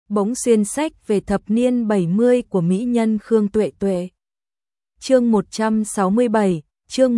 bỗng xuyên sách về thập niên 70 của mỹ nhân Khương Tuệ Tuệ. Chương 167, chương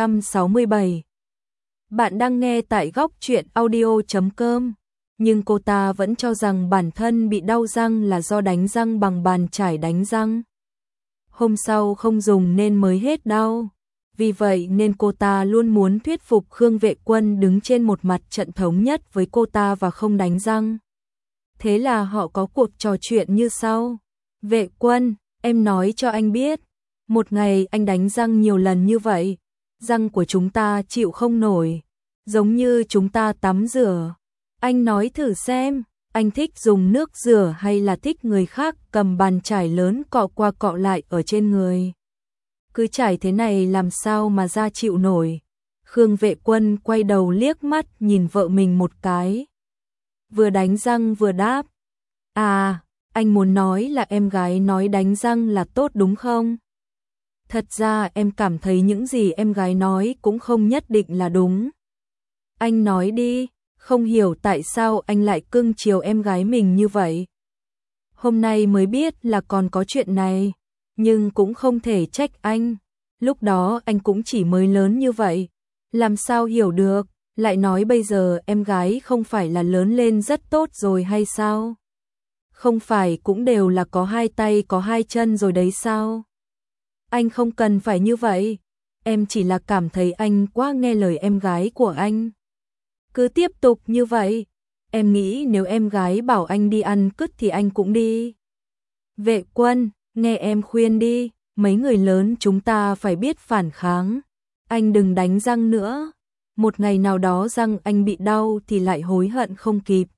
167. Bạn đang nghe tại góc truyện audio.com, nhưng cô ta vẫn cho rằng bản thân bị đau răng là do đánh răng bằng bàn chải đánh răng. Hôm sau không dùng nên mới hết đau. Vì vậy nên cô ta luôn muốn thuyết phục Khương Vệ Quân đứng trên một mặt trận thống nhất với cô ta và không đánh răng. Thế là họ có cuộc trò chuyện như sau. Vệ Quân, em nói cho anh biết, một ngày anh đánh răng nhiều lần như vậy, răng của chúng ta chịu không nổi, giống như chúng ta tắm rửa. Anh nói thử xem, anh thích dùng nước rửa hay là thích người khác cầm bàn chải lớn cọ qua cọ lại ở trên người. Cứ chải thế này làm sao mà da chịu nổi. Khương Vệ Quân quay đầu liếc mắt nhìn vợ mình một cái. Vừa đánh răng vừa đáp. À, anh muốn nói là em gái nói đánh răng là tốt đúng không? Thật ra em cảm thấy những gì em gái nói cũng không nhất định là đúng. Anh nói đi, không hiểu tại sao anh lại cưng chiều em gái mình như vậy. Hôm nay mới biết là còn có chuyện này, nhưng cũng không thể trách anh. Lúc đó anh cũng chỉ mới lớn như vậy, làm sao hiểu được, lại nói bây giờ em gái không phải là lớn lên rất tốt rồi hay sao? Không phải cũng đều là có hai tay có hai chân rồi đấy sao? Anh không cần phải như vậy, em chỉ là cảm thấy anh quá nghe lời em gái của anh. Cứ tiếp tục như vậy, em nghĩ nếu em gái bảo anh đi ăn cứt thì anh cũng đi. Vệ Quân, nghe em khuyên đi, mấy người lớn chúng ta phải biết phản kháng. Anh đừng đánh răng nữa, một ngày nào đó răng anh bị đau thì lại hối hận không kịp.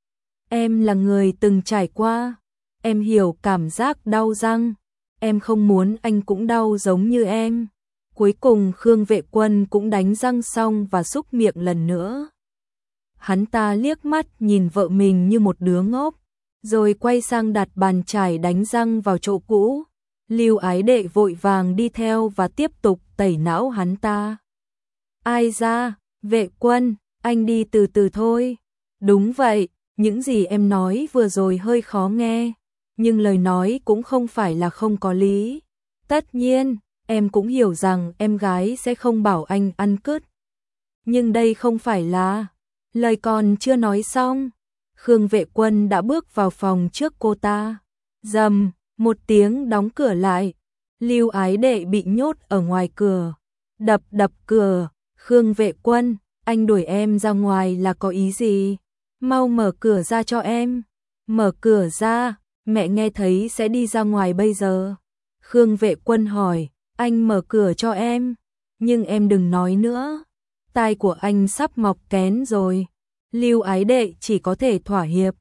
Em là người từng trải qua, em hiểu cảm giác đau răng, em không muốn anh cũng đau giống như em. Cuối cùng Khương Vệ Quân cũng đánh răng xong và xúc miệng lần nữa. Hắn ta liếc mắt nhìn vợ mình như một đứa ngốc, rồi quay sang đặt bàn chải đánh răng vào chỗ cũ. Lưu Ái Đệ vội vàng đi theo và tiếp tục tẩy não hắn ta. Ai ra, Vệ Quân, anh đi từ từ thôi. Đúng vậy, những gì em nói vừa rồi hơi khó nghe, nhưng lời nói cũng không phải là không có lý. Tất nhiên, em cũng hiểu rằng em gái sẽ không bảo anh ăn cứt. Nhưng đây không phải là... Lời còn chưa nói xong, Khương Vệ Quân đã bước vào phòng trước cô ta. Rầm, một tiếng đóng cửa lại. Lưu Ái Đệ bị nhốt ở ngoài cửa. Đập cửa. Khương Vệ Quân, anh đuổi em ra ngoài là có ý gì? Mau mở cửa ra cho em. Mở cửa ra, mẹ nghe thấy sẽ đi ra ngoài bây giờ. Khương Vệ Quân hỏi, anh mở cửa cho em, nhưng em đừng nói nữa. Tai của anh sắp mọc kén rồi. Lưu Ái Đệ chỉ có thể thỏa hiệp.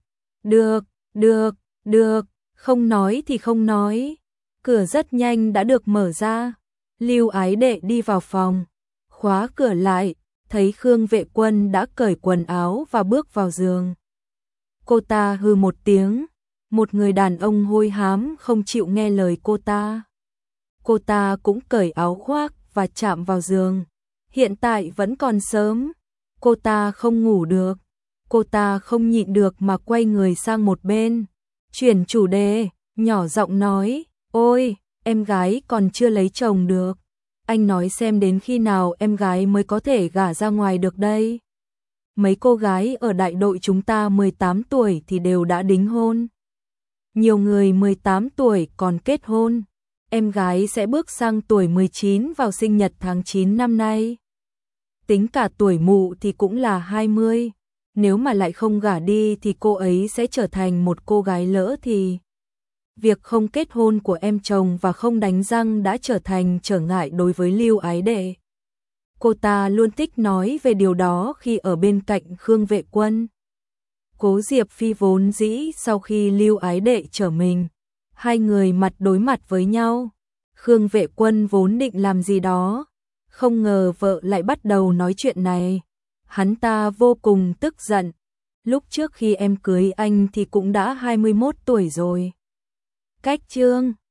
Được, không nói thì không nói. Cửa rất nhanh đã được mở ra. Lưu Ái Đệ đi vào phòng, khóa cửa lại, thấy Khương Vệ Quân đã cởi quần áo và bước vào giường. Cô ta hừ một tiếng, một người đàn ông hôi hám không chịu nghe lời cô ta. Cô ta cũng cởi áo khoác và chạm vào giường. Hiện tại vẫn còn sớm, cô ta không ngủ được, cô ta không nhịn được mà quay người sang một bên, chuyển chủ đề, nhỏ giọng nói, ôi, em gái còn chưa lấy chồng được, anh nói xem đến khi nào em gái mới có thể gả ra ngoài được đây. Mấy cô gái ở đại đội chúng ta 18 tuổi thì đều đã đính hôn. Nhiều người 18 tuổi còn kết hôn. Em gái sẽ bước sang tuổi 19 vào sinh nhật tháng 9 năm nay. Tính cả tuổi mụ thì cũng là 20. Nếu mà lại không gả đi thì cô ấy sẽ trở thành một cô gái lỡ thì. Việc không kết hôn của em chồng và không đánh răng đã trở thành trở ngại đối với Lưu Ái Đệ. Cô ta luôn thích nói về điều đó khi ở bên cạnh Khương Vệ Quân. Cố Diệp Phi vốn dĩ sau khi Lưu Ái Đệ trở mình, hai người mặt đối mặt với nhau. Khương Vệ Quân vốn định làm gì đó, không ngờ vợ lại bắt đầu nói chuyện này. Hắn ta vô cùng tức giận. Lúc trước khi em cưới anh thì cũng đã 21 tuổi rồi. Cách chương